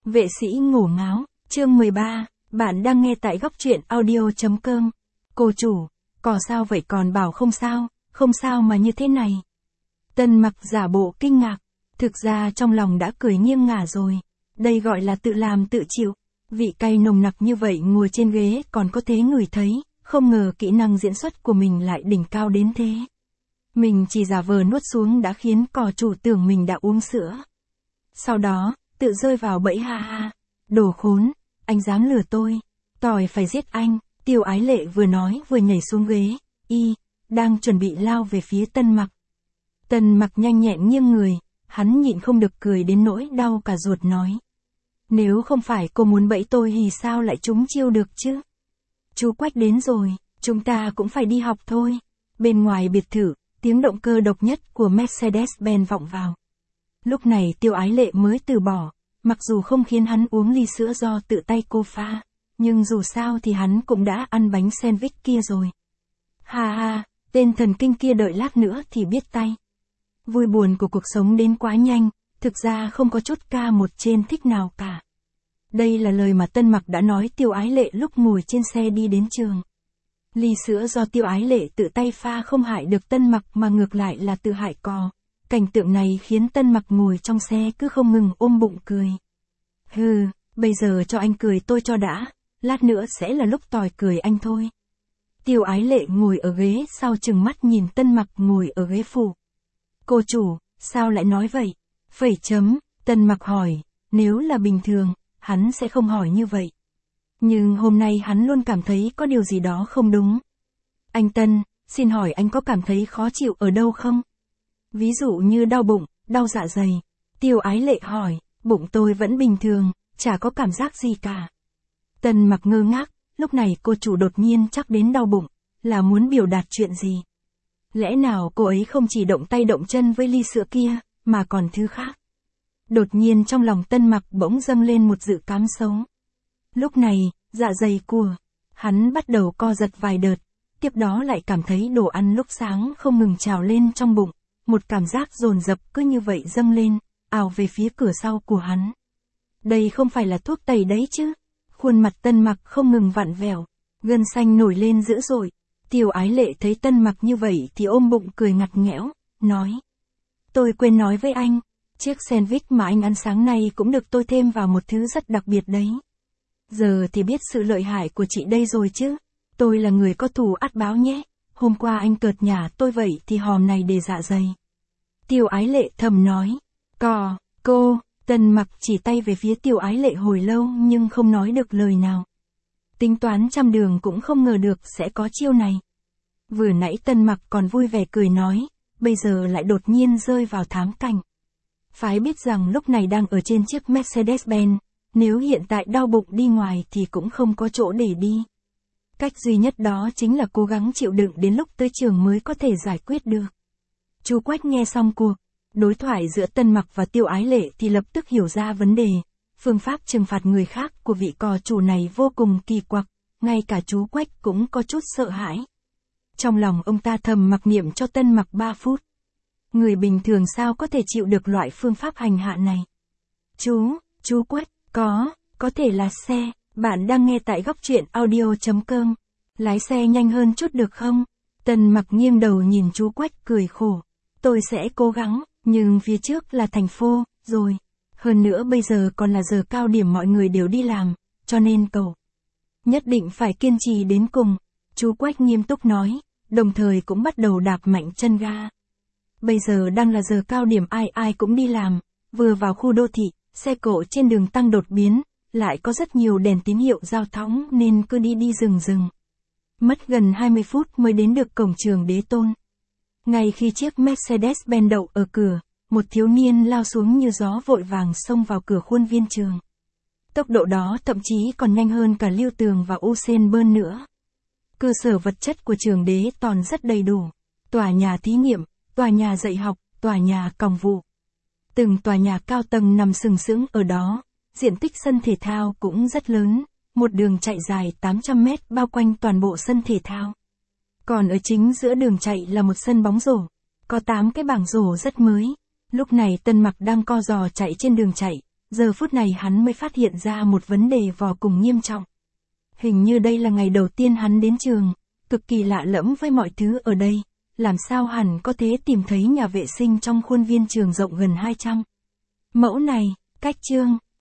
Vệ sĩ ngổ ngáo, chương 13, bạn đang nghe tại góc truyện audio.com. Cô chủ, có sao vậy còn bảo không sao mà như thế này. Tân Mặc giả bộ kinh ngạc, thực ra trong lòng đã cười nghiêng ngả rồi. Đây gọi là tự làm tự chịu, vị cay nồng nặc như vậy ngồi trên ghế còn có thể ngửi thấy, không ngờ kỹ năng diễn xuất của mình lại đỉnh cao đến thế. Mình chỉ giả vờ nuốt xuống đã khiến cò chủ tưởng mình đã uống sữa. Sau đó, tự rơi vào bẫy ha ha. Đồ khốn, anh dám lừa tôi, tỏi phải giết anh. Tiêu Ái Lệ vừa nói vừa nhảy xuống ghế, đang chuẩn bị lao về phía Tân Mặc. Tân Mặc nhanh nhẹn nghiêng người, hắn nhịn không được cười đến nỗi đau cả ruột nói. Nếu không phải cô muốn bẫy tôi thì sao lại trúng chiêu được chứ? Chú Quách đến rồi, chúng ta cũng phải đi học thôi. Bên ngoài biệt thự, tiếng động cơ độc nhất của Mercedes-Benz vọng vào. Lúc này Tiêu Ái Lệ mới từ bỏ, mặc dù không khiến hắn uống ly sữa do tự tay cô pha, nhưng dù sao thì hắn cũng đã ăn bánh sandwich kia rồi. Ha ha, tên thần kinh kia đợi lát nữa thì biết tay. Vui buồn của cuộc sống đến quá nhanh, thực ra không có chút ca một trên thích nào cả. Đây là lời mà Tân Mặc đã nói Tiêu Ái Lệ lúc ngồi trên xe đi đến trường. Ly sữa do Tiêu Ái Lệ tự tay pha không hại được Tân Mặc mà ngược lại là tự hại cò. Cảnh tượng này khiến Tân Mặc ngồi trong xe cứ không ngừng ôm bụng cười. Hừ, bây giờ cho anh cười tôi cho đã, lát nữa sẽ là lúc tỏi cười anh thôi. Tiêu Ái Lệ ngồi ở ghế sau trừng mắt nhìn Tân Mặc ngồi ở ghế phụ. Cô chủ, sao lại nói vậy? Tân Mặc hỏi, nếu là bình thường, hắn sẽ không hỏi như vậy. Nhưng hôm nay hắn luôn cảm thấy có điều gì đó không đúng. Anh Tân, xin hỏi anh có cảm thấy khó chịu ở đâu không? Ví dụ như đau bụng, đau dạ dày. Tiêu Ái Lệ hỏi, bụng tôi vẫn bình thường, chả có cảm giác gì cả. Tân Mặc ngơ ngác, lúc này cô chủ đột nhiên chắc đến đau bụng, là muốn biểu đạt chuyện gì? Lẽ nào cô ấy không chỉ động tay động chân với ly sữa kia, mà còn thứ khác? Đột nhiên trong lòng Tân Mặc bỗng dâng lên một dự cảm xấu. Lúc này, dạ dày của hắn bắt đầu co giật vài đợt, tiếp đó lại cảm thấy đồ ăn lúc sáng không ngừng trào lên trong bụng, một cảm giác dồn dập cứ như vậy dâng lên, ào về phía cửa sau của hắn. Đây không phải là thuốc tẩy đấy chứ? Khuôn mặt Tân Mặc không ngừng vặn vẹo, gân xanh nổi lên dữ dội. Tiêu Ái Lệ thấy Tân Mặc như vậy thì ôm bụng cười ngặt nghẽo, nói. Tôi quên nói với anh, chiếc sandwich mà anh ăn sáng nay cũng được tôi thêm vào một thứ rất đặc biệt đấy. Giờ thì biết sự lợi hại của chị đây rồi chứ. Tôi là người có thù ắt báo nhé. Hôm qua anh cợt nhả tôi vậy thì hòm này để dạ dày. Tiêu Ái Lệ thầm nói. Cô, Tân Mặc chỉ tay về phía Tiêu Ái Lệ hồi lâu nhưng không nói được lời nào. Tính toán trăm đường cũng không ngờ được sẽ có chiêu này. Vừa nãy Tân Mặc còn vui vẻ cười nói, bây giờ lại đột nhiên rơi vào thám cảnh. Phải biết rằng lúc này đang ở trên chiếc Mercedes-Benz, nếu hiện tại đau bụng đi ngoài thì cũng không có chỗ để đi. Cách duy nhất đó chính là cố gắng chịu đựng đến lúc tới trường mới có thể giải quyết được. Chú Quách nghe xong cuộc đối thoại giữa Tân Mặc và Tiêu Ái Lệ thì lập tức hiểu ra vấn đề. Phương pháp trừng phạt người khác của vị cò chủ này vô cùng kỳ quặc, ngay cả chú Quách cũng có chút sợ hãi. Trong lòng ông ta thầm mặc niệm cho Tân Mặc 3 phút. Người bình thường sao có thể chịu được loại phương pháp hành hạ này? Chú Quách, có thể là xe, bạn đang nghe tại góc truyện audio.com. Lái xe nhanh hơn chút được không? Tân Mặc nghiêng đầu nhìn chú Quách cười khổ. Tôi sẽ cố gắng, nhưng phía trước là thành phố, rồi. Hơn nữa bây giờ còn là giờ cao điểm mọi người đều đi làm, cho nên cậu nhất định phải kiên trì đến cùng. Chú Quách nghiêm túc nói, đồng thời cũng bắt đầu đạp mạnh chân ga. Bây giờ đang là giờ cao điểm ai cũng đi làm, vừa vào khu đô thị, xe cộ trên đường tăng đột biến, lại có rất nhiều đèn tín hiệu giao thông nên cứ đi rừng. Mất gần 20 phút mới đến được cổng trường Đế Tôn. Ngay khi chiếc Mercedes-Benz đậu ở cửa, một thiếu niên lao xuống như gió vội vàng xông vào cửa khuôn viên trường. Tốc độ đó thậm chí còn nhanh hơn cả Lưu Tường và Usain Bolt nữa. Cơ sở vật chất của trường Đế Tôn rất đầy đủ. Tòa nhà thí nghiệm, tòa nhà dạy học, tòa nhà còng vụ. Từng tòa nhà cao tầng nằm sừng sững ở đó, diện tích sân thể thao cũng rất lớn, một đường chạy dài 800 mét bao quanh toàn bộ sân thể thao. Còn ở chính giữa đường chạy là một sân bóng rổ, có 8 cái bảng rổ rất mới. Lúc này Tân Mặc đang co giò chạy trên đường chạy, Giờ phút này hắn mới phát hiện ra một vấn đề vô cùng nghiêm trọng. Hình như đây là ngày đầu tiên hắn đến trường, cực kỳ lạ lẫm với mọi thứ ở đây, làm sao hắn có thể tìm thấy nhà vệ sinh trong khuôn viên trường rộng gần 200 mẫu này, cách chương.